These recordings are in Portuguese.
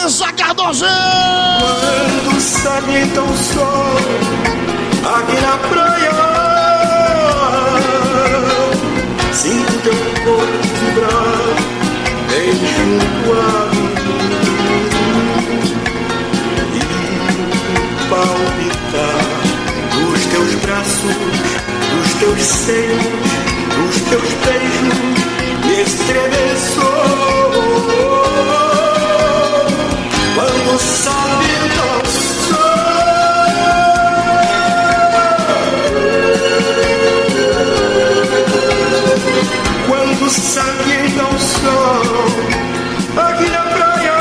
Dança, Cardoso! Quando salienta o sol aqui na praia, sinto teu corpo vibrar bem junto a mim e palpitar dos teus braços, dos teus seios, dos teus beijos me estremeçou. Quando salienta o sol, quando salienta o sol aqui na praia,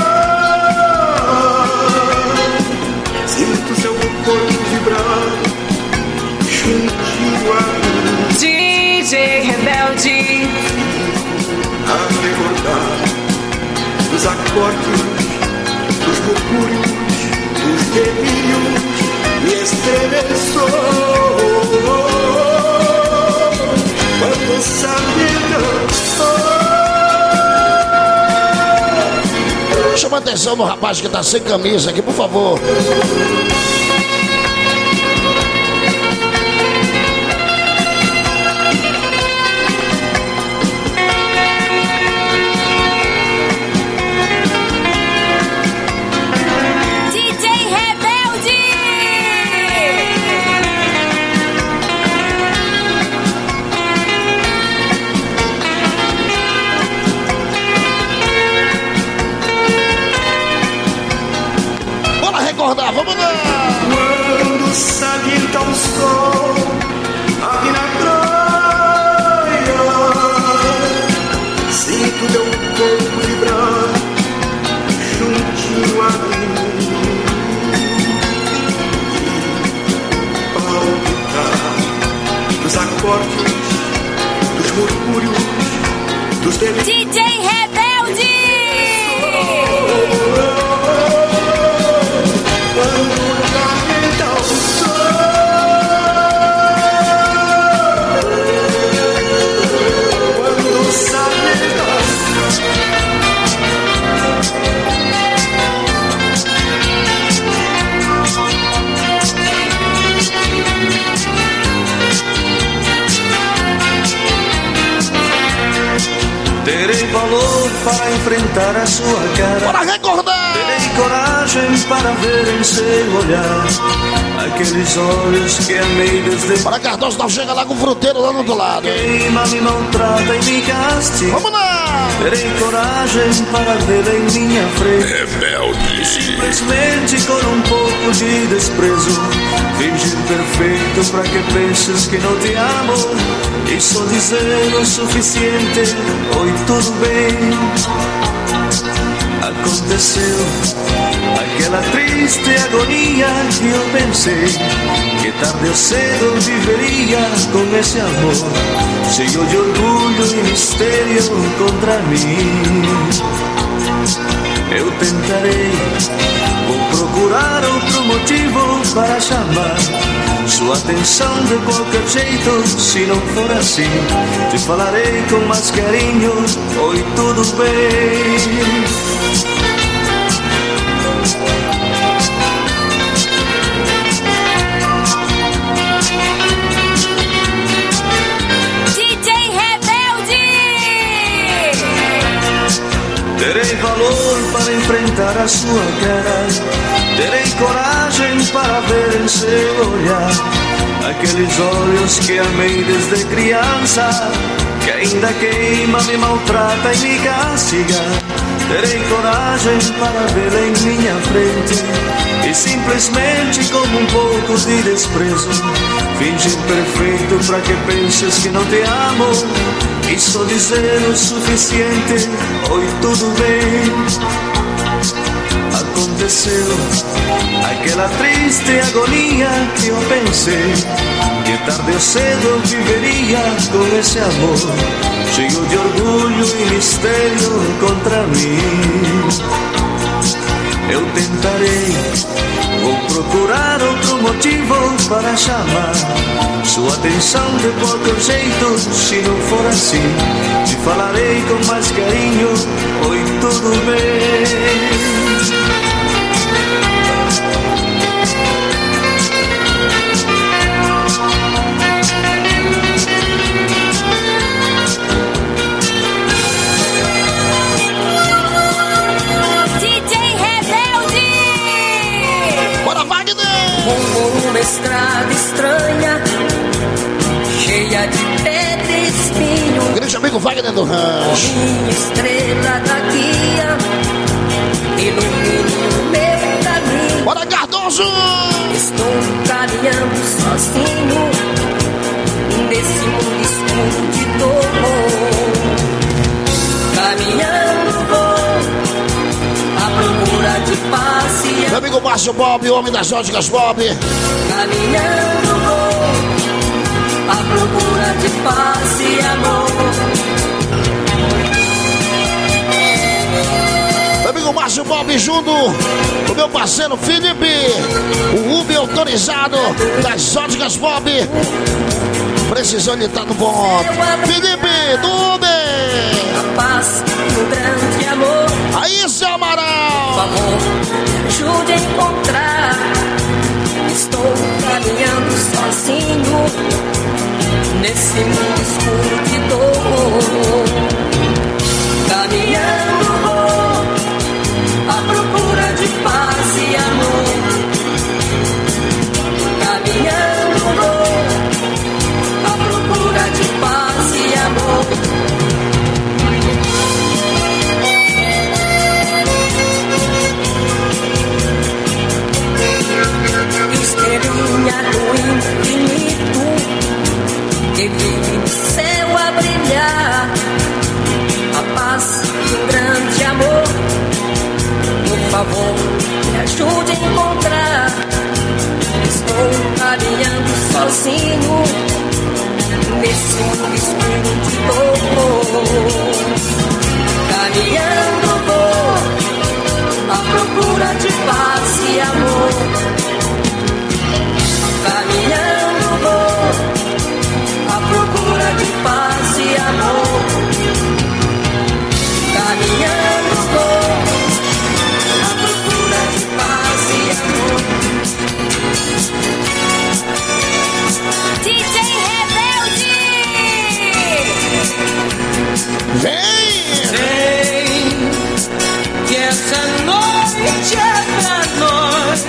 sinto seu corpo vibrar juntinho a mim. DJ Rebelde, a recordar dos acordes, dos murmúrios, dos delírios, me estremeçou. Quando salienta o sol. Chama atenção no rapaz que tá sem camisa aqui, por favor. Vamos lá! Quando salienta o sol aqui na praia, sinto teu corpo vibrar juntinho a mim e palpitar dos acordes, dos murmúrios, dos delírios. DJ Rebelde! Quando salienta o sol, quando salienta o terei valor para enfrentar a sua cara. Para recordar! Terei coragem para ver em seu olhar aqueles olhos que amei desde. Para Cardoso, não chega lá com o fruteiro lá no outro lado. Queima, me maltrata e me castiga. Vamos lá! Terei coragem para vê-la em minha frente. Rebelde. Simplesmente com um pouco de desprezo fingir perfeito para que penses que não te amo e só dizer o suficiente: oi, tudo bem. Aconteceu aquela triste agonia que eu pensei que tarde ou cedo viveria com esse amor cheio de orgulho e mistério contra mim. Eu tentarei, vou procurar outro motivo para chamar sua atenção de qualquer jeito. Se não for assim, te falarei com mais carinho: oi, tudo bem. Terei valor para enfrentar a sua cara. Terei coragem para ver em seu olhar aqueles olhos que amei desde criança, que ainda queima, me maltrata e me castiga. Terei coragem para vê-la em minha frente e simplesmente com um pouco de desprezo fingir perfeito para que penses que não te amo e só dizer o suficiente: oi, tudo bem. Aconteceu aquela triste agonia que eu pensei que tarde ou cedo eu viveria com esse amor cheio de orgulho e mistério contra mim. Eu tentarei, vou procurar outro motivo para chamar sua atenção de qualquer jeito. Se não for assim, te falarei com mais carinho: oi, tudo bem. amigo Wagner do Rancho. Minha estrela da guia, ilumine o meu caminho. Bora, Cardoso! Estou caminhando sozinho nesse mundo escuro de dor. Caminhando vou à procura de paz e Meu amigo Márcio Bob, o homem das óticas Bob. caminhando vou à procura de paz e amor. Meu amigo Márcio Bob junto o meu parceiro Felipe, o Uber autorizado das óticas Bob. Precisou ele tá no ponto. Felipe, do Uber. A paz e o grande amor. Aí, seu Por Amaral. favor, me ajude a encontrar. Estou caminhando sozinho nesse mundo escuro de dor. Caminhando vou à procura de paz e amor. Caminhando vou à procura de paz e amor. Estrelinha do infinito que vive no céu a brilhar, a paz e um grande amor. Por favor, me ajude a encontrar. Estou caminhando sozinho nesse mundo escuro de dor. Caminhando vou à procura de paz e amor. Caminhando vou à procura de paz e amor. Caminhando vou à procura de paz e amor. DJ Rebelde! Vem! Vem, que essa noite é pra nós,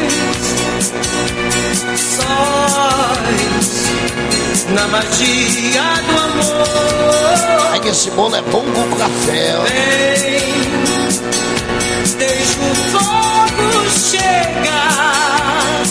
sós, na magia do amor. Ai, esse bolo é bom com café. Ó. Vem, deixa o fogo chegar,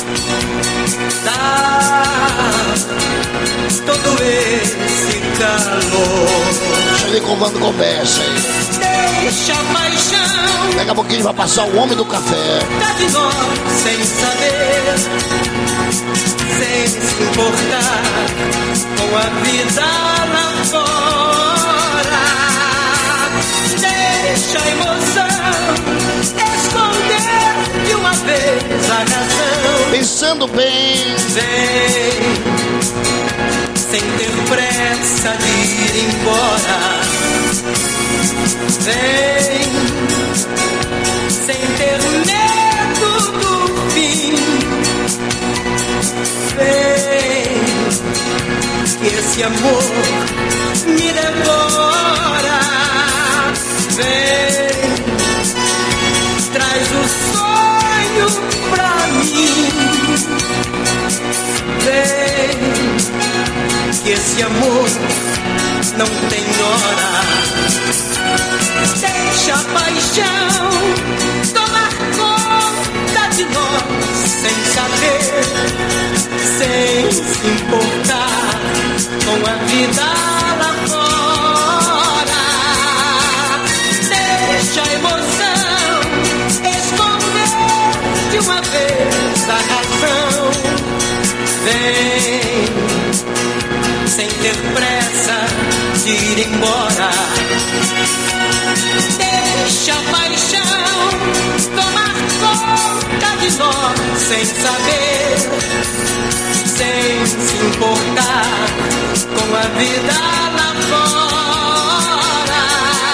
dá todo esse calor. Deixa ele comando conversa aí. Deixa a paixão Daqui a pouquinho vai passar o homem do café. tá de nós sem saber, sem se importar com a vida lá fora. Deixa a emoção esconder de uma vez a razão. Pensando bem. Vem, sem ter pressa de ir embora. Vem, sem ter medo do fim. Vem, que esse amor me devora. Vem, traz o sonho pra mim. Vem, que esse amor não tem hora. Deixa a paixão tomar conta de nós, sem saber, sem se importar com a vida lá fora. Deixa a emoção esconder de uma vez a razão. Vem, sem ter pressa de ir embora. Deixa a paixão tomar conta de nós, sem saber, sem se importar com a vida lá fora.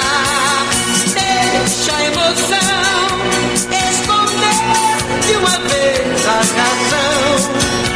Deixa a emoção esconder de uma vez a razão.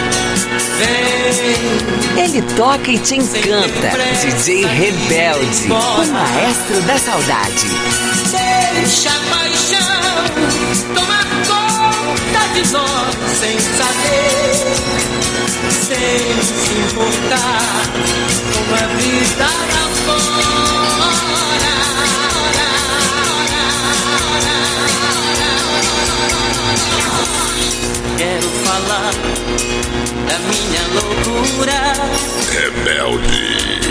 Vem, Ele toca e te encanta. DJ Rebelde, o maestro da saudade. deixa a paixão tomar conta de nós, sem saber, sem se importar com a vida lá Quero falar da minha loucura. Rebelde.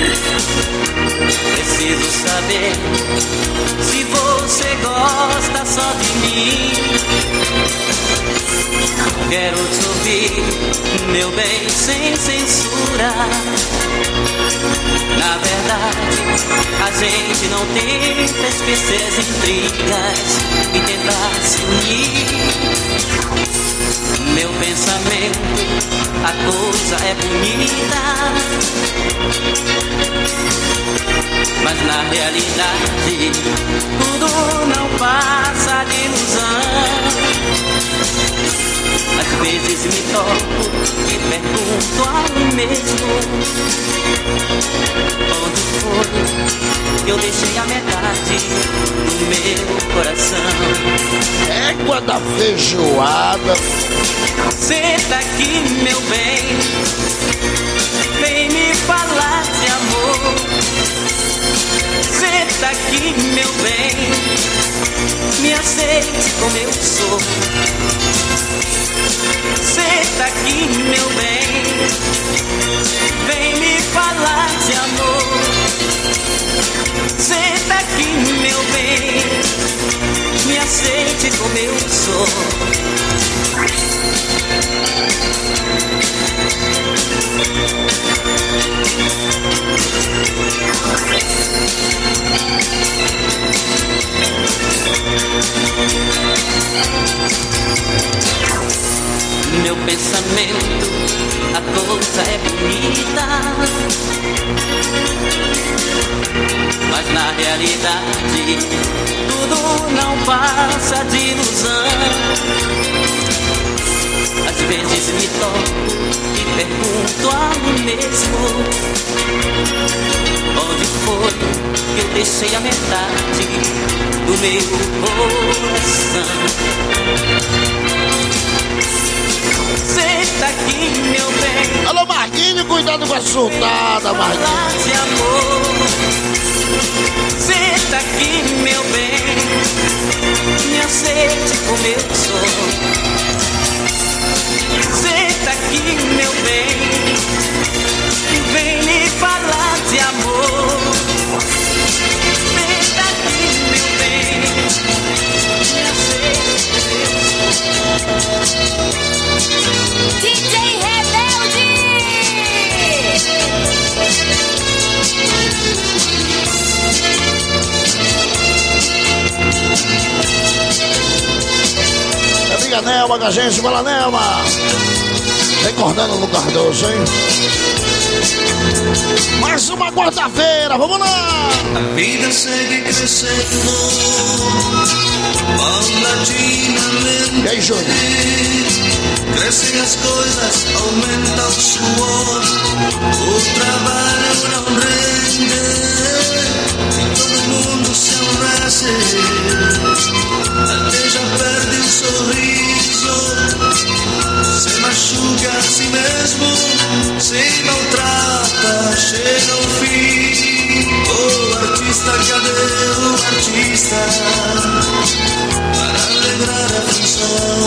Preciso saber se você gosta só de mim. Quero te ouvir, meu bem, sem censura. Na verdade, a gente não tenta esquecer as intrigas e tentar se unir. Meu pensamento, a coisa é bonita, mas na realidade tudo não passa de ilusão. Às vezes me toco e pergunto a mim mesmo: onde foi que eu deixei a metade do meu coração? Égua da feijoada. Senta aqui, meu bem, vem me falar de amor. Senta aqui, meu bem, me aceite como eu sou. Senta aqui, meu bem, vem me falar de amor. Senta aqui, meu bem, me aceite como eu sou. Meu pensamento, a coisa é bonita, mas na realidade tudo não passa de ilusão. Às vezes me toco e pergunto a mim mesmo: onde foi que eu deixei a metade do meu coração? Senta aqui, meu bem. Alô, Marquinhos, cuidado com a soltada, Marquinhos. Falar de amor. Senta aqui, meu bem, me aceite como eu sou. Senta aqui, meu bem, vem me falar de amor. Senta aqui, meu bem, me aceite como eu sou. DJ Rebelde! Amiga Nelma, com a gente, fala Nelma. Recordando no Cardoso, hein? Mais uma quarta-feira, vamos lá! A vida segue crescendo paulatinamente. E aí, Júnior? Crescem as coisas, aumenta o suor, o trabalho não rende e todo mundo se aborrece, até já perde o sorriso, se machuca a si mesmo, se maltrata, chega ao fim. Oh, artista, cadê o artista para alegrar a função?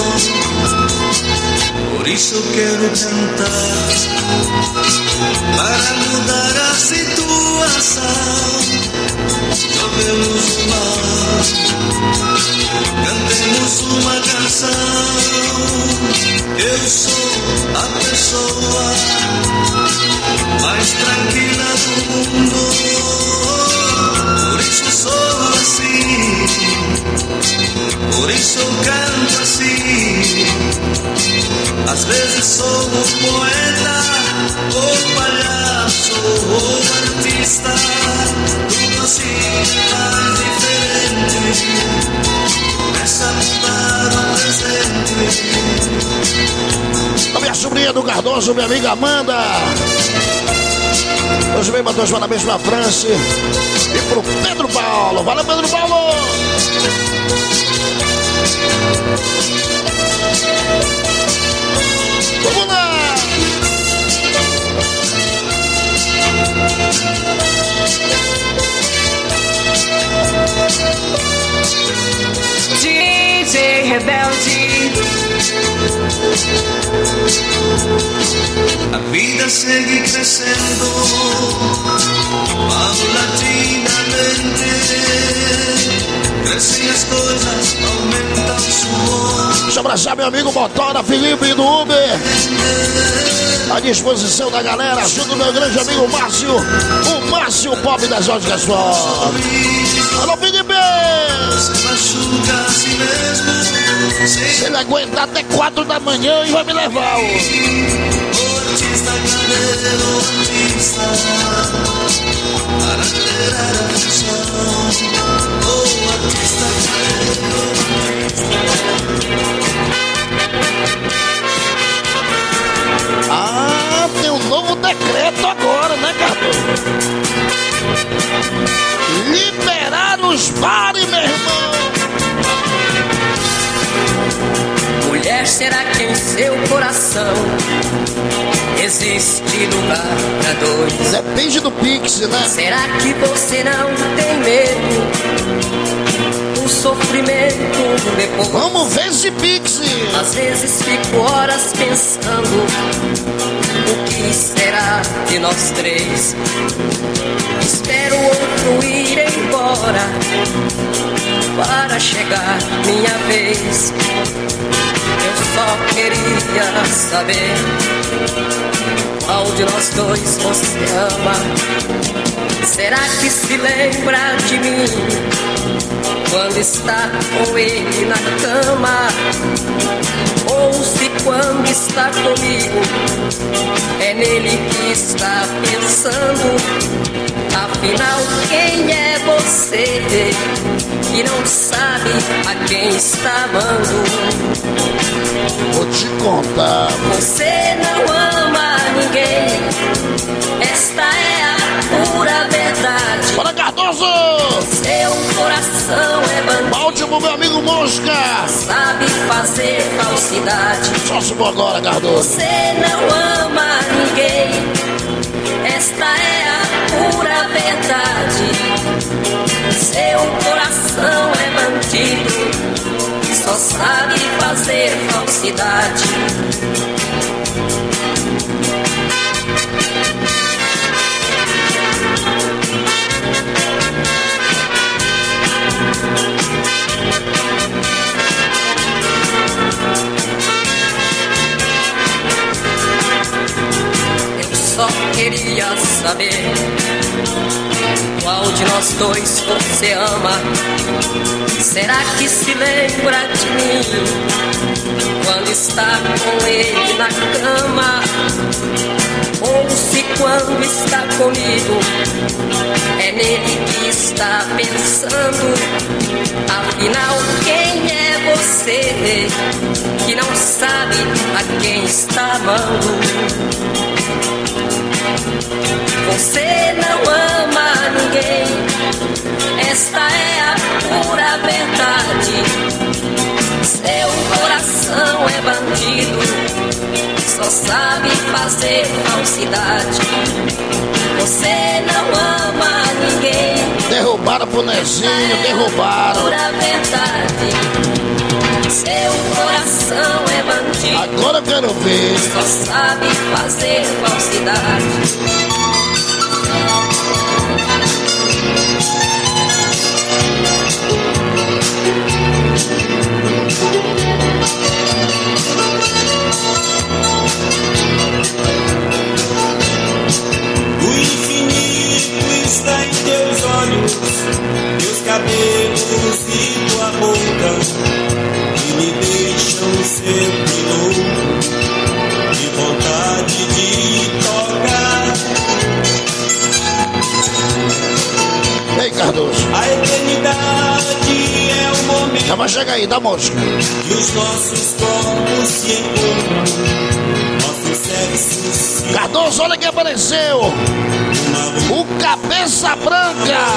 Por isso quero cantar para mudar a situação. Jovemos o mar, cantemos uma canção. Eu sou a pessoa mais tranquila do mundo. Por isso sou assim, por isso eu canto assim. Às vezes sou um poeta, ou palhaço, ou artista, tudo assim mais diferente. Começa a mudar o presente. A minha sobrinha do Cardoso, minha amiga Amanda. Hoje vem mandar os parabéns pra França e pro Pedro Paulo. Valeu, Pedro Paulo! Vamos lá! rebelde. A vida segue crescendo paulatinamente. Crescem as coisas, aumenta o suor. Deixa eu abraçar meu amigo Motora, Felipe do Uber. À disposição da galera, junto do meu grande amigo Márcio. O Márcio Pop das Óticas Pop. Alô, Felipe! Se machuca a si mesmo. Se ele aguentar até 4 da manhã e vai me levar. O artista cadeiro, o artista para ter a função. O artista cadeiro, Ah, tem um novo decreto agora, né, Carlos? Liberar os bares, meu irmão. Mulher, será que em seu coração existe lugar pra dois? Depende do Pix, né? Será que você não tem medo do sofrimento depois? Vamos ver esse Pix. Às vezes fico horas pensando o que será de nós três. Espero outro ir embora para chegar minha vez. Eu só queria saber qual de nós dois você ama. Será que se lembra de mim quando está com ele na cama? Ou se quando está comigo é nele que está pensando? Afinal, quem é você que não sabe a quem está amando? Vou te contar. Você não ama ninguém, esta é a pura verdade. Bora, Cardoso! Seu coração é bandido, Balde pro meu amigo Mosca. sabe fazer falsidade. Só se for agora, Cardoso. Você não ama ninguém, esta é a pura verdade. Seu coração é bandido, só sabe fazer falsidade. Eu só queria saber qual de nós dois você ama. Será que se lembra de mim quando está com ele na cama? Ou se quando está comigo é nele que está pensando? Afinal, quem é você que não sabe a quem está amando? Você não ama ninguém, esta é a pura verdade. Seu coração é bandido, só sabe fazer falsidade. Você não ama ninguém. Derrubaram pro Nezinho, derrubaram. Pura verdade. Seu coração é bandido, Agora eu quero ver. só sabe fazer falsidade. O infinito está em teus olhos, teus cabelos e tua boca, que me deixam sempre louco, de vontade de tocar. Ei, Cardoso. A eternidade é o momento Já vai chegar aí, dá Mosca. que os nossos corpos se encontram, nossos sexos se Cardoso, olha quem apareceu. O Cabeça Branca.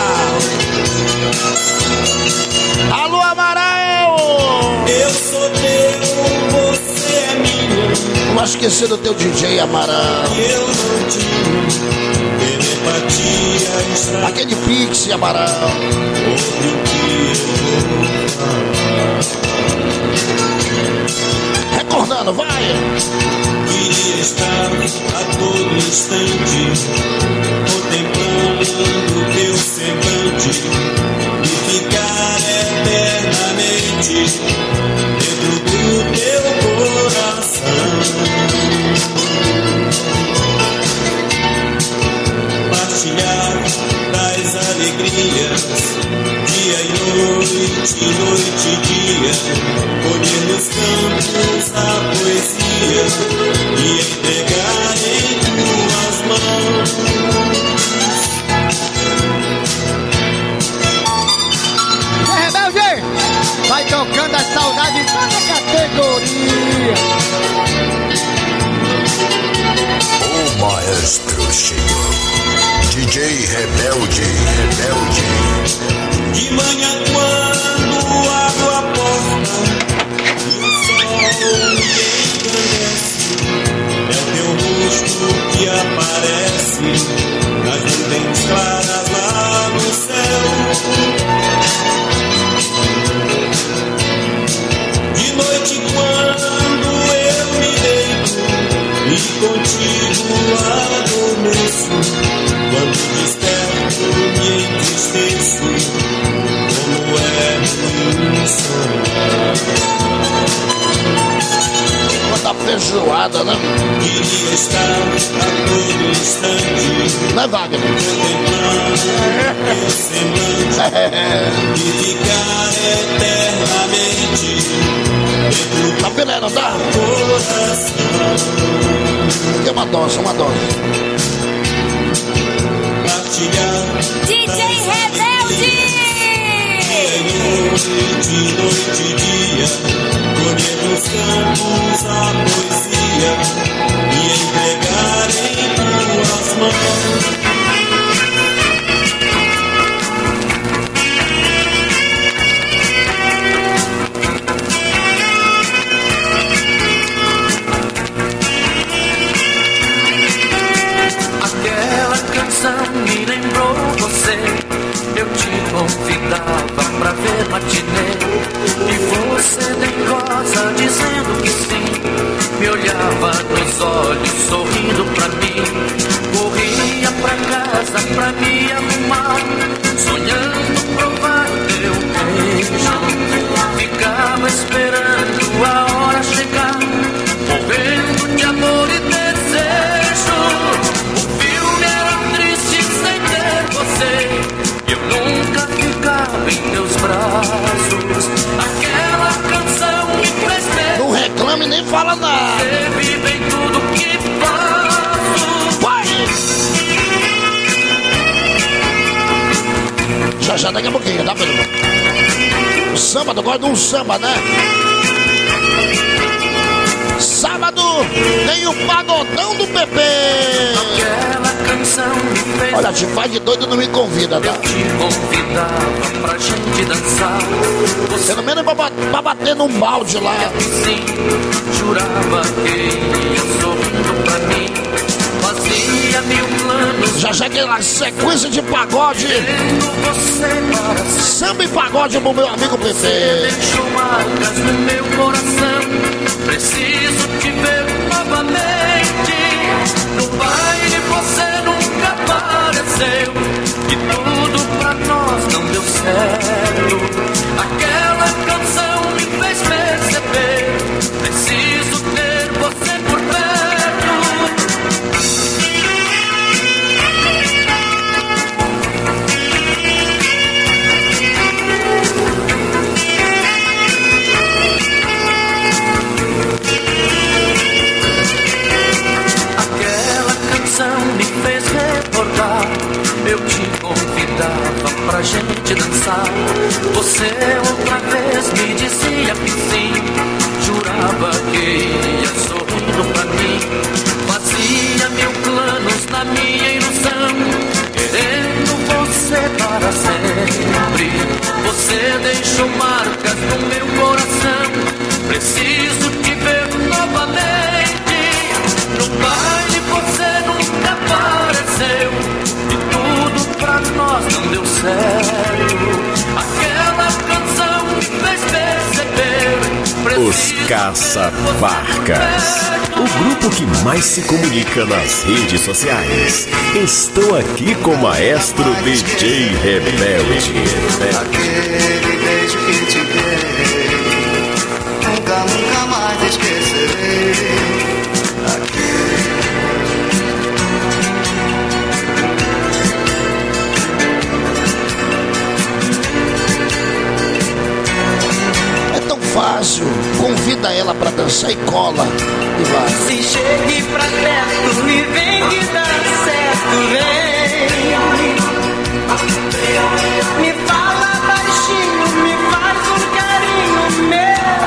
Alô, Amaral. Eu sou teu, você é minha. Não vai esquecer do teu DJ, Amaral. Eu não tinha telepatia extra. Aquele Pix, Amaral. Ouve o que eu vou falar. dançando, vai! Queria estar a todo instante contemplando teu semblante e ficar eternamente dentro do teu coração. Partilhar das alegrias, dia e noite, noite e dia, colher nos campos a poesia e entregar em tuas mãos. Rebelde, vai tocando a saudade em toda categoria. O maestro chegou. DJ Rebelde. De manhã quando abro a porta e o sol me engrandece, é o teu rosto que aparece nas nuvens claras lá no céu. De noite quando eu me deito e contigo adormeço, quando desperto me entristeço, como é ruim sonhar. Quanta feijoada, né? Queria estar a todo instante Não é, Wagner? contemplando teu semblante e ficar eternamente dentro do Tá pelando, tá? coração. Tem uma dose. Partilhar DJ Rebelde! noite e dia, colher nos campos a poesia e entregar em tuas mãos. Aquela canção me lembrou você. Eu te convidava pra ver matinê e você dengosa dizendo que sim. Me olhava nos olhos sorrindo pra mim. Corria pra casa pra me arrumar, sonhando provar teu beijo. Ficava esperando a hora chegar, morrendo de amor e desejo. O filme era triste sem ter você. Eu nunca ficava em teus braços. Aquela canção me fez ver. Não reclame nem fala nada. Você vive em tudo que faço. Vai! Já daqui a pouquinho, tá, Pedro? O samba, eu gosto de um samba, né? Sábado tem o pagodão do Pepe. Aquela canção me fez. Olha, te faz de doido, não me convida, tá? Eu te convidava pra gente dançar. Você Pelo menos pra bater num balde lá. sim, jurava que ia sorrindo pra mim. Fazia mil planos. Já aquela sequência de pagode. Querendo você para sempre. Samba e pagode pro meu amigo Pepe. Deixou marcas no meu coração. Preciso te ver novamente. No baile você nunca apareceu e tudo pra nós não deu certo. Aquela canção me fez perceber. Preciso ter você por perto. Me fez recordar. Eu te convidava pra gente dançar. Você outra vez me dizia que sim. Jurava que ia sorrindo pra mim. Fazia mil planos na minha ilusão, querendo você para sempre. Você deixou marcas no meu coração. Preciso te ver novamente. No baile você nunca apareceu e tudo pra nós não deu certo. Aquela canção Os Caça-Barcas, o grupo que mais se comunica nas redes sociais. Estou aqui com o maestro DJ Rebelde. Aquele beijo que te dei, nunca mais esquecerei. Fácil, convida ela pra dançar e cola e vai. Se chegue pra perto e vem que dá certo, vem. Me fala baixinho, me faz um carinho, meu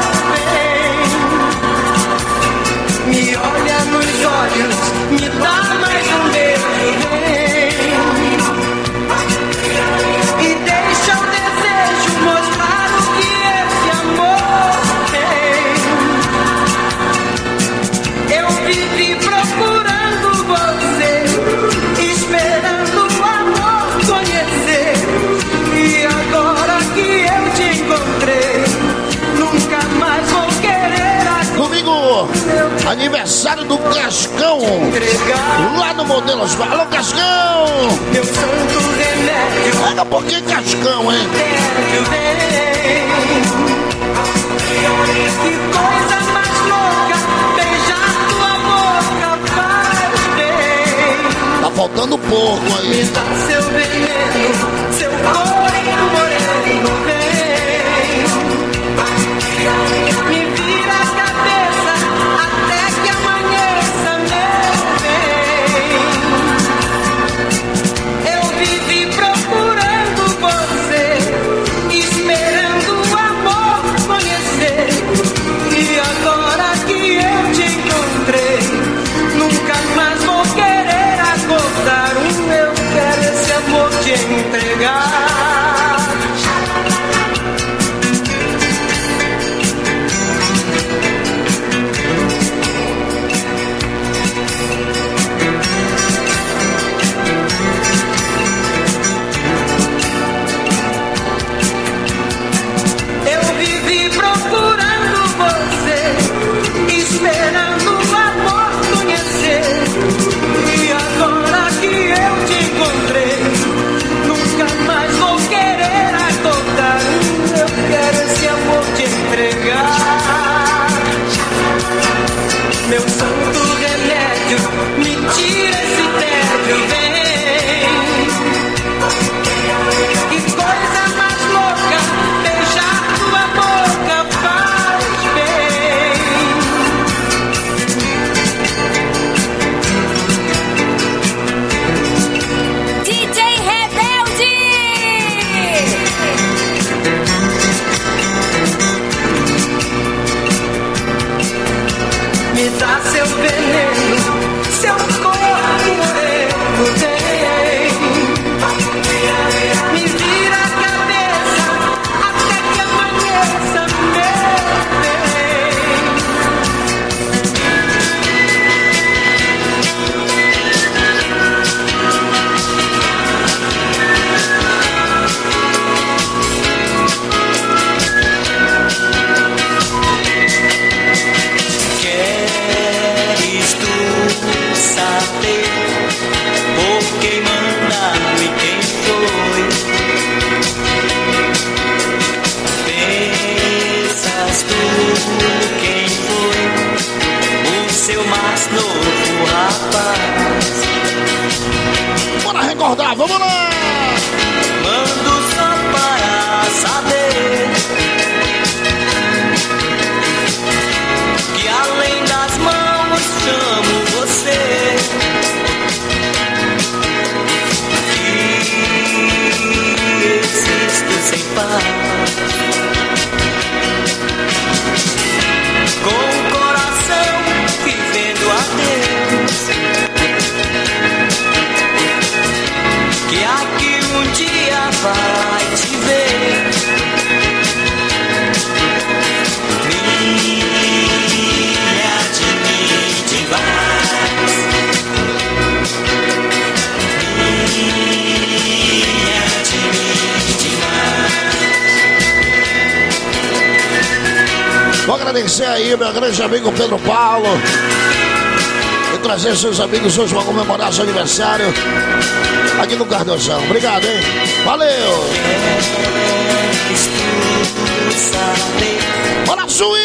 bem. Me olha nos olhos, me dá mais um beijo, vem. E deixa o desejo mostrar o que esse amor tem. Eu vivi procurando você, esperando o amor conhecer. E agora que eu te encontrei, nunca mais vou querer acordar. Domingo, aniversário do Cascão, lá no Modelo Osvaldo. Alô, Cascão! Meu santo remédio, pega um pouquinho Cascão, hein? Que coisa mais louca, beijar tua boca faz bem. Tá faltando pouco aí. Me dá seu veneno, seu corpo moreno, vem. Me vira a cabeça até que amanheça, meu bem. Eu vivi procurando você, esperando o amor conhecer. E agora que eu te encontrei, nunca mais vou querer acordar. Eu quero esse amor te entregar. Eu vivi procurando você, esperando o amor conhecer. E agora que eu te encontrei, nunca mais vou querer acordar. Eu quero esse amor te entregar. Meu santo remédio, me tira esse tédio, vem. Que coisa mais louca, beijar tua boca faz bem. DJ Rebelde! Me dá seu veneno, seu corpo moreno, vem. Me vira a cabeça até que amanheça, meu bem. Queres tu saber por quem mandaram e quem foi? Pensas tu quem foi o seu mais novo rapaz? Bora recordar, vamos lá! Mando só para saber que além das mãos chamo você. Que existo sem paz, com o coração vivendo a Deus. Que a agradecer aí, meu grande amigo Pedro Paulo. E trazer seus amigos hoje para comemorar seu aniversário aqui no Cardozão. Obrigado, hein? Valeu! Bora, Suí!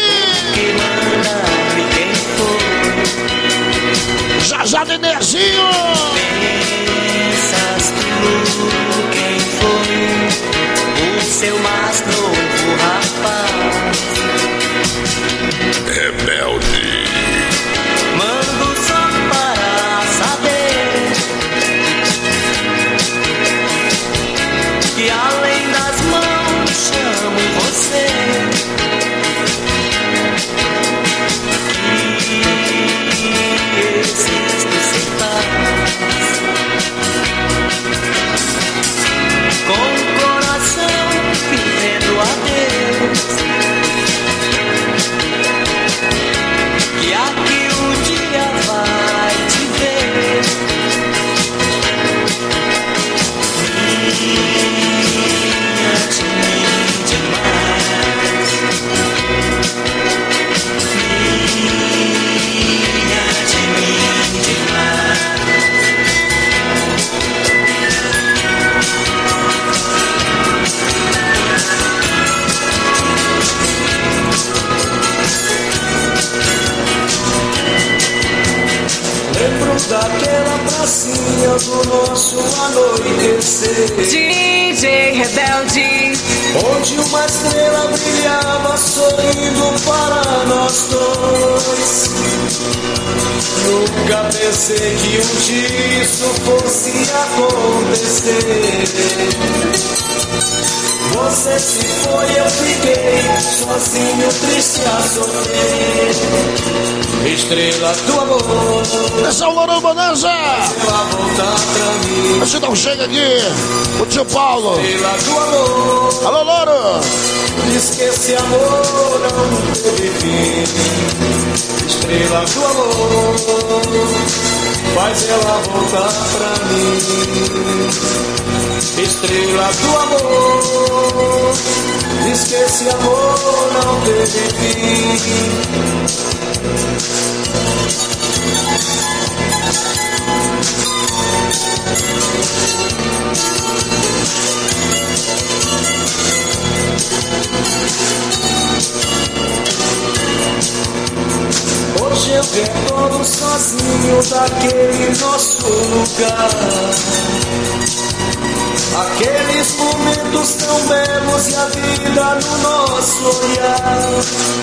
Já Nenezinho! Pensas tu quem foi o seu mais novo rapaz? Rebelde. Mando só para saber que além das mãos chamo você. Que existo sem paz, com o coração pedindo a Deus que aqui um dia vai te ver. Minha de mim demais, minha de mim demais. Lembro daquela pracinha do nosso anoitecer, DJ Rebelde, onde uma estrela brilhava sorrindo para nós dois. Nunca pensei que um dia isso fosse acontecer. Você se foi, eu fiquei sozinho, triste a sofrer. Estrela do amor, Esse é o Louro Bonanza! ela voltar pra mim. Deixa eu dar um chega aqui, o tio Paulo. Estrela do amor, Alô, Louro! diz que esse amor não teve fim. Estrela do amor, faz ela voltar pra mim. Estrela do amor, diz que esse amor não teve fim. Hoje eu retorno sozinho daquele nosso lugar. Aqueles momentos tão belos e a vida no nosso olhar.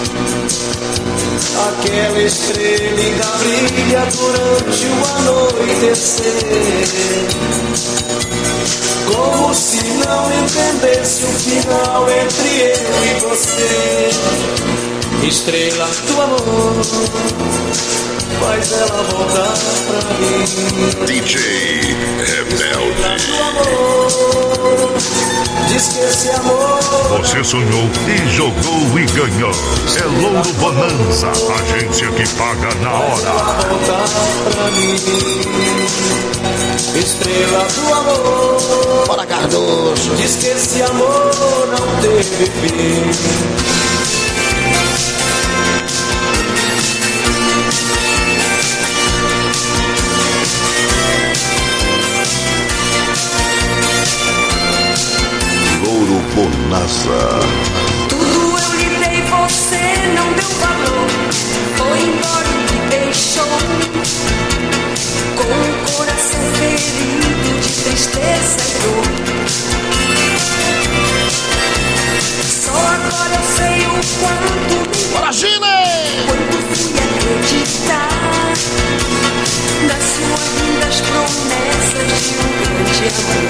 Aquela estrela ainda brilha durante o anoitecer, como se não entendesse o final entre eu e você. Estrela do amor, faz ela voltar pra mim. DJ Rebelde. Do amor, diz que esse amor Você sonhou e jogou e ganhou. É Louro Bonanza, agência que paga na hora. voltar pra mim. Estrela do amor, Bora, Cardoso! diz que esse amor não teve fim. Louro Bonanza. Tudo eu lhe dei, você não deu valor. Foi embora e me deixou com o coração ferido de tristeza e dor. Só agora eu sei o quanto me Bora, Gine! quando fui acreditar nas suas lindas promessas de um grande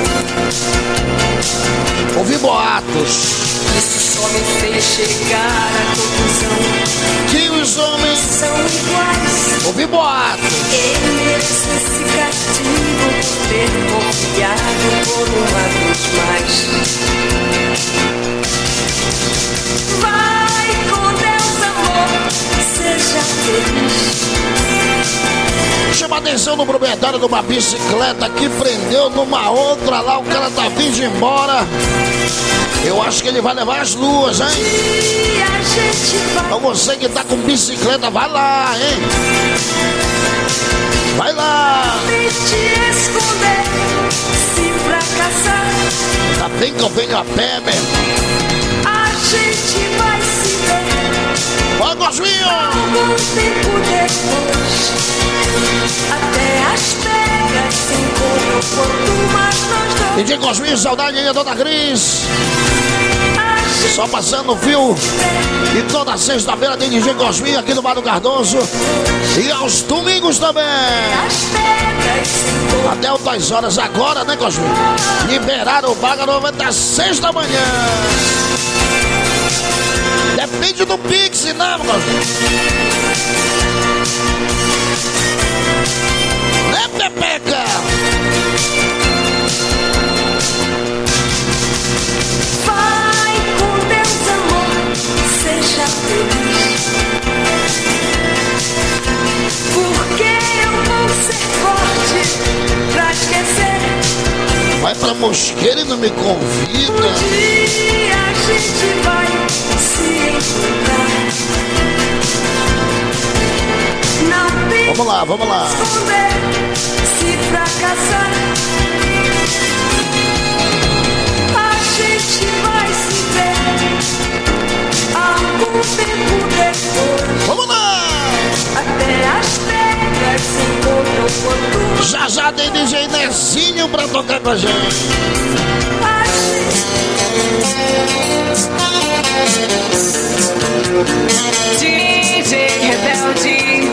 amor. Ouvi boatos Isso só me fez chegar à conclusão que os homens são iguais. ouvi boatos. Eu mereço esse castigo por ter confiado por uma vez mais. Vai com Deus, amor, seja feliz. Chama Atenção no proprietário de uma bicicleta que prendeu numa outra lá, o cara tá vindo embora. Eu acho que ele vai levar as duas, hein? Então você que tá com bicicleta, vai lá, hein? Vai lá! Te esconder, se fracassar. Tá bem que eu venho a pé, mesmo. A gente vai se ver. Ó, Gosminho! Algum tempo depois, até as pedras se encontram quanto mais nós dois. DJ Gosminho, saudade aí, Dona Cris. Só passando o fio. E toda sexta-feira tem DJ Gosminho aqui no Bar do Cardoso. E aos domingos também. Até as 2 horas agora, né, Gosminho? Liberaram o bar até às 6 da manhã. Depende do Pix, né, Gosminho? Né, Pepeca? Vai com Deus, amor, seja feliz. Porque eu vou ser forte pra esquecer. Vai pra Mosqueira e não me convida. Um dia a gente vai se encontrar. Não tem Vamos lá, vamos lá. esconder, se fracassar. A gente vai se ver algum tempo depois. Vamos lá! Até as pedras se encontram quando Já já tem DJ Nercinho pra tocar com a gente. a DJ Rebelde.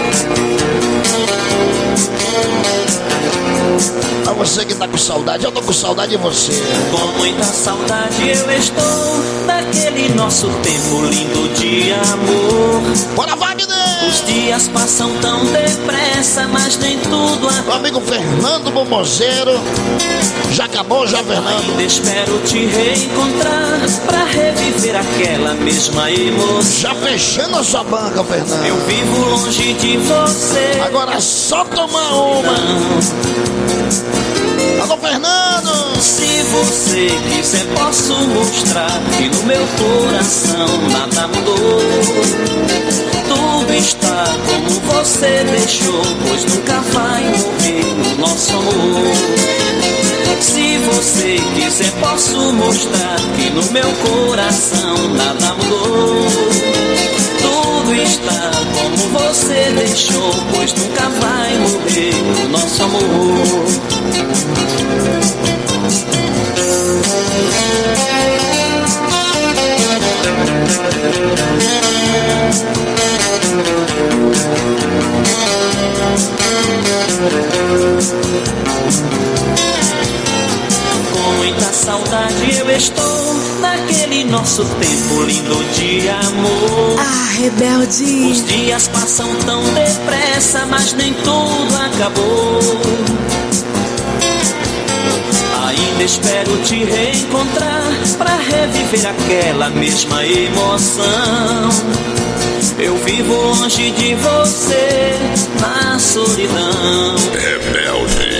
A você que tá com saudade, eu tô com saudade de você. Com muita saudade eu estou daquele nosso tempo lindo de amor. Bora, Wagner! Os dias passam tão depressa, mas nem tudo Meu amigo Fernando Bombozeiro. Já acabou, já, Fernando? ainda espero te reencontrar pra reviver aquela mesma emoção. Já fechando a sua banca, Fernando. Eu vivo longe de você. Agora é só tomar uma. Alô, Fernando! Se você quiser, posso mostrar que no meu coração nada mudou. Tudo está como você deixou, pois nunca vai morrer o nosso amor. Se você quiser, posso mostrar que no meu coração nada mudou. Tudo está como você deixou, pois nunca vai morrer o nosso amor. Com muita saudade eu estou naquele nosso tempo lindo de amor. Ah, rebelde. Os dias passam tão depressa, mas nem tudo acabou. Ainda espero te reencontrar pra reviver aquela mesma emoção. Eu vivo longe de você, na solidão. Rebelde.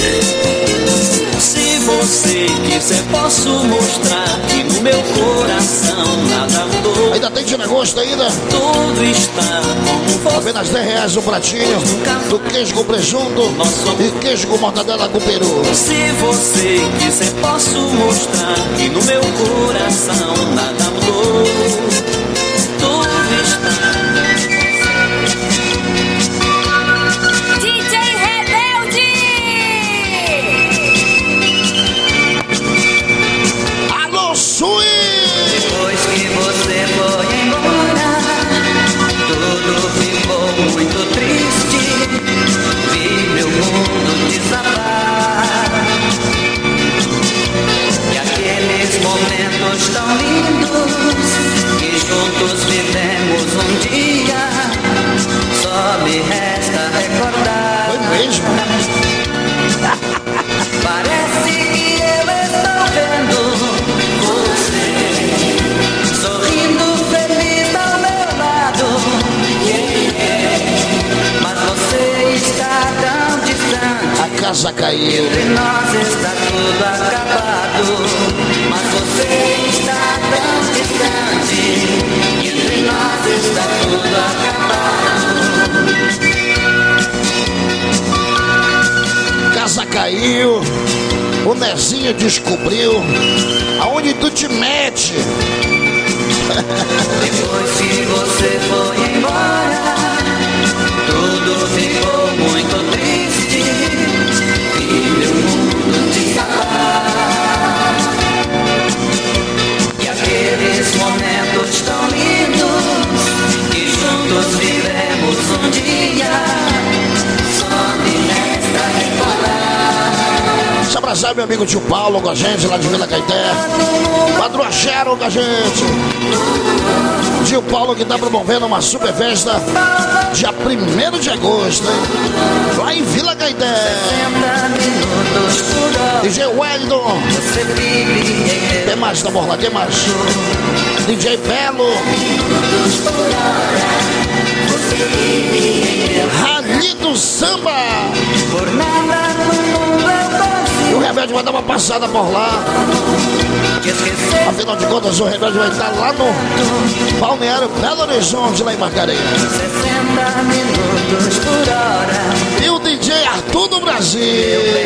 Se você quiser, posso mostrar que no meu coração nada mudou. Ainda tem de negócio ainda? Tudo está como você. Apenas R$10 o pratinho do queijo com presunto e queijo com mortadela com peru. Se você quiser, posso mostrar que no meu coração nada mudou. Tudo está. DJ Rebelde. Alô, Sui! Depois que você foi embora, tudo ficou muito triste. Vi meu mundo desabar. E aqueles momentos tão lindos que juntos vivemos um dia, só me resta recordar. Foi mesmo? Parece que eu estou vendo você sorrindo feliz ao meu lado. Mas você está tão Casa caiu. Entre nós está tudo acabado, mas você está tão distante. Entre nós está tudo acabado. Casa caiu. O Nezinho descobriu aonde tu te mete. Depois que você foi embora, tudo ficou muito triste e meu mundo desabar. E aqueles momentos tão lindos que juntos vivemos um dia, só me resta recordar. Se abraçar meu amigo tio Paulo com a gente lá de Vila Caeté. Padrão Xero com a gente. Tio Paulo que tá promovendo uma super festa dia 1º de agosto, hein? Lá em Vila Caeté. DJ Wellington. Tem mais, tá bom lá? Tem mais. DJ Belo. Ranito Samba. E o Rebelde vai dar uma passada por lá. Afinal de contas, o Rebelde vai estar lá no Balneário Belo Horizonte, lá em Macarenhas. 60 minutos por hora. E o DJ Arthur do Brasil. 60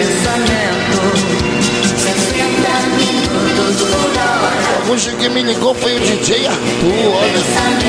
minutos por hora. O que me ligou foi o DJ Arthur, olha.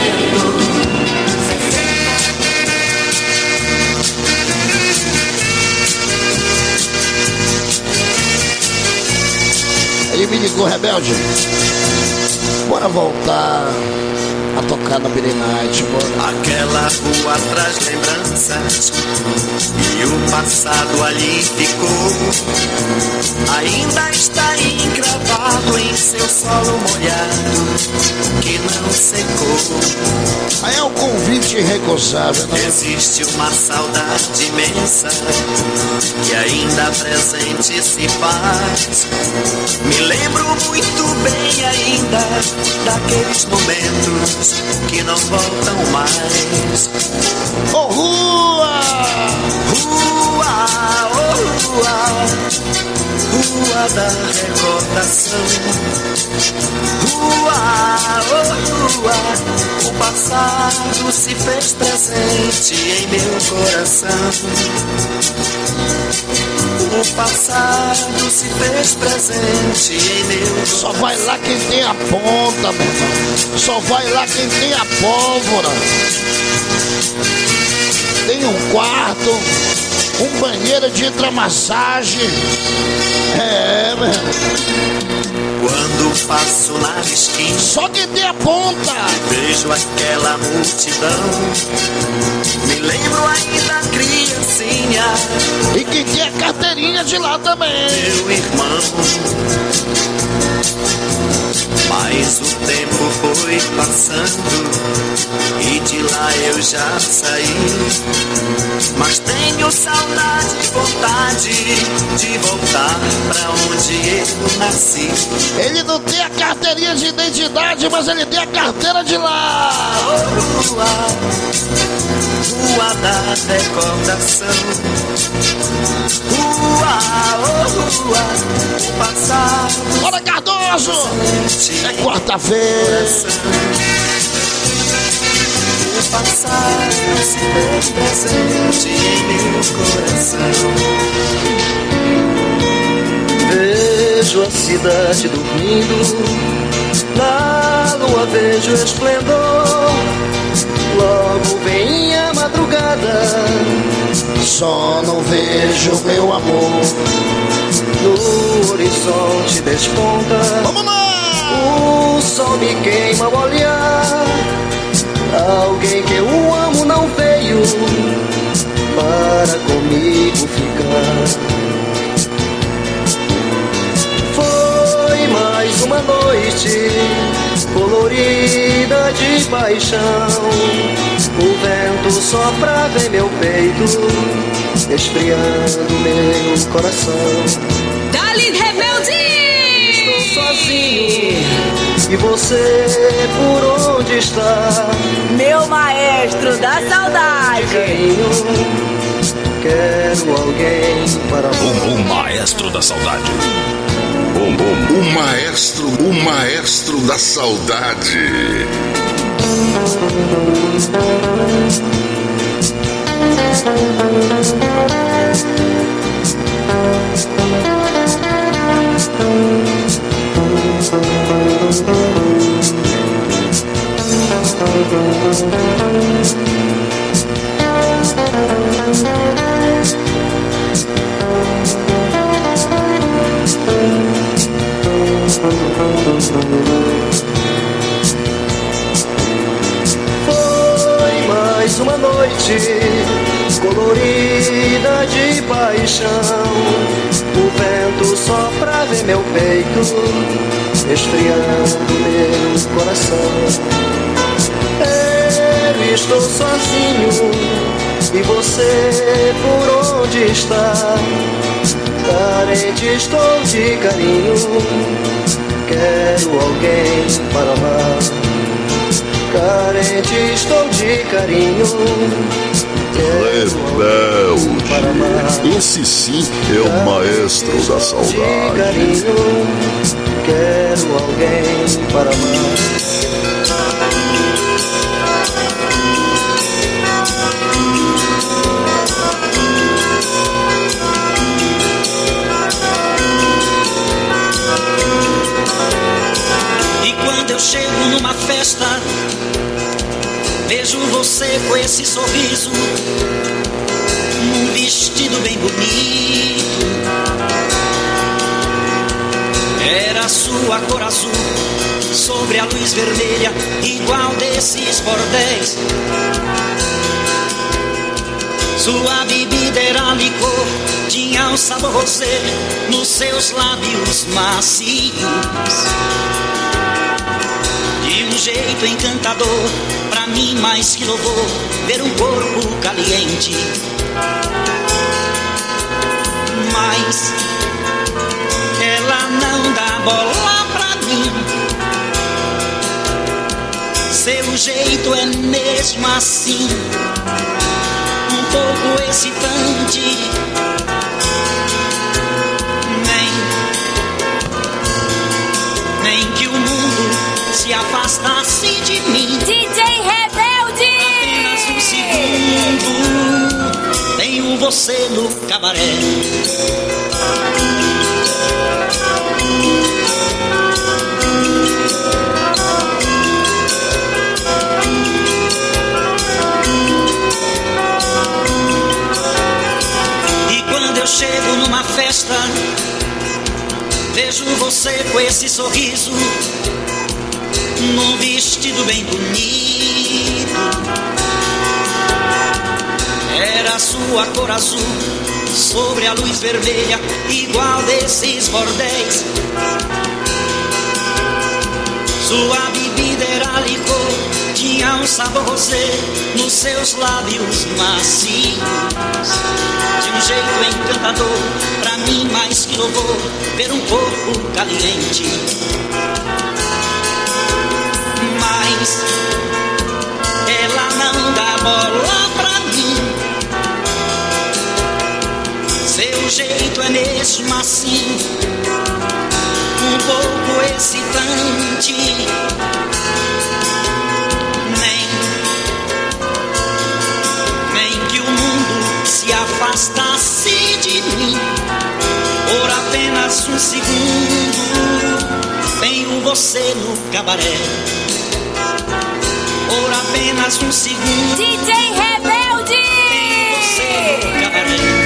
Aí me ligou, Rebelde. Bora voltar a tocar no Billy Night, bora. Aquela rua traz lembranças e o passado ali ficou. Ainda está encravado em seu solo molhado que não secou. Aí é um convite irrecusável, né? Existe uma saudade imensa que ainda presente se faz. Me lembro muito bem ainda daqueles momentos que não voltam mais. Oh, rua! Rua, oh, rua, rua da recordação. Rua, oh, rua, o passado se fez presente em meu coração. O passado se fez presente em meu coração. Só vai lá quem tem a ponta, meu irmão. Só vai lá quem tem a pólvora. Tem um quarto, um banheiro de hidromassagem. É, meu irmão. Quando passo na esquina, só quem tem a ponta, vejo aquela multidão. Me lembro ainda criancinha. E quem tem a carteirinha de lá também. Meu irmão. Mas o tempo foi passando e de lá eu já saí. Mas tenho saudade e vontade de voltar pra onde eu nasci. Ele não tem a carteirinha de identidade, mas ele tem a carteira de lá. Rua, rua da recordação. Rua, oh rua, o passado. Bora, Cardoso! É quarta-feira. O passado se fez presente em meu coração. Vejo a cidade dormindo, na lua vejo esplendor. Logo vem a madrugada, só não vejo meu amor. No horizonte desponta, vamos lá! O sol me queima ao olhar. Alguém que eu amo não veio para comigo ficar. Foi mais uma noite colorida de paixão. O vento soprava em meu peito, esfriando meu coração. Dali, Rebelde! Estou sozinho, e você por onde está? Meu maestro da saudade. Carinho, Quero alguém para amar. O maestro da saudade. O maestro da saudade. Foi mais uma noite colorida de paixão. O vento sopra em meu peito, esfriando meu coração. Eu estou sozinho e você por onde está? Carente estou de carinho, quero alguém para amar. Carente estou de carinho, Rebelde. para amar. Esse sim é o maestro da De saudade. carinho, quero alguém para amar. E quando eu chego numa festa, vejo você com esse sorriso, num vestido bem bonito. Era a sua cor azul sobre a luz vermelha, igual desses bordéis. Sua bebida era licor, tinha um sabor rosé nos seus lábios macios. De um jeito encantador, pra mim mais que louvor, ver um corpo caliente. Mas ela não dá bola pra mim. Seu jeito é mesmo assim, um pouco excitante. Nem que o mundo se afastasse de mim. DJ Rebelde! Apenas um segundo, tenho você no cabaré. E quando eu chego numa festa, vejo você com esse sorriso, num vestido bem bonito. Era a sua cor azul sobre a luz vermelha, igual desses bordéis. Sua bebida era licor, tinha um sabor rosé nos seus lábios macios. De um jeito encantador, pra mim mais que louvor, ver um corpo caliente. Mas ela não dá bola pra mim. Seu jeito é mesmo assim, um pouco excitante. Nem que o mundo se afastasse de mim por apenas um segundo, tenho você no cabaré. Por apenas um segundo, DJ Rebelde! tenho você no cabaré.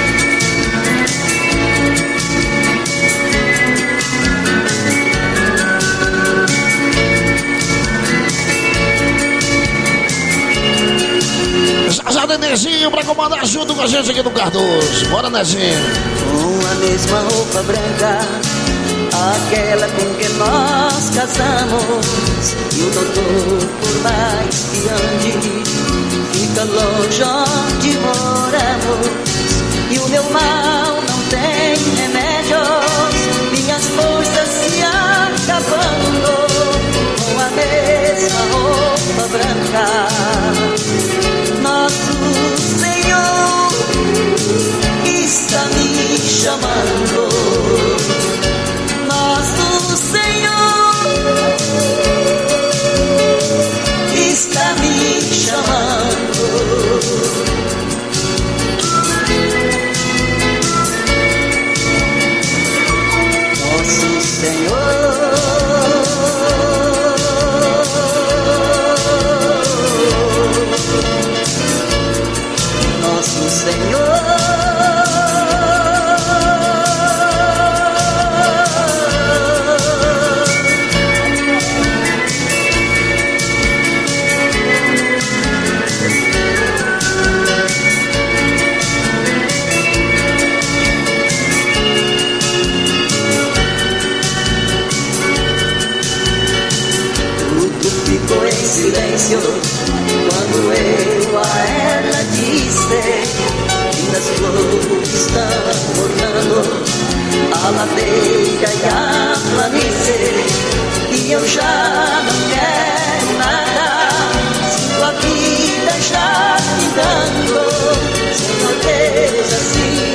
Já Nenezinho pra comandar junto com a gente aqui no Cardoso. Bora, Nezinho. Com a mesma roupa branca, aquela com que nós casamos. E o doutor, por mais que ande, fica longe onde moramos. E o meu mal não tem remédios, minhas forças se acabando. Com a mesma roupa branca, nosso Senhor Senhor. Silêncio, quando eu a ela disse que as flores estão ornando a ladeira e a planície, e eu já não quero nada, sinto a vida já findando, Senhor Deus assim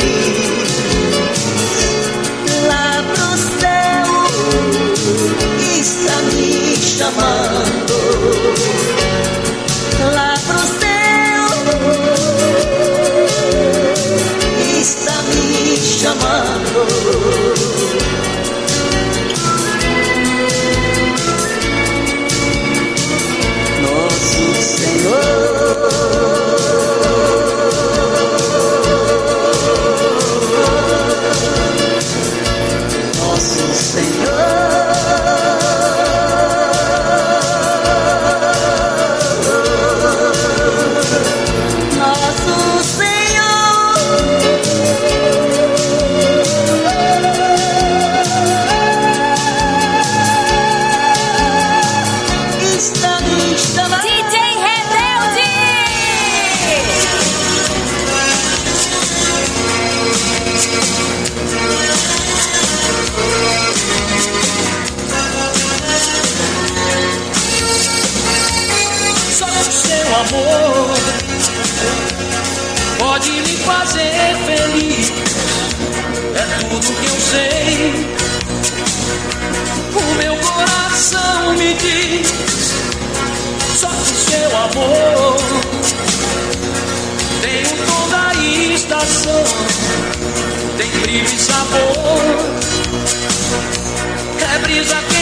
lá pro céu está me chamando. Lá pro céu está me chamando. Nosso Senhor, nosso Senhor. Amor pode me fazer feliz, é tudo que eu sei. O meu coração me diz, só que o seu amor tem o tom da estação, tem brilho e sabor, é brisa que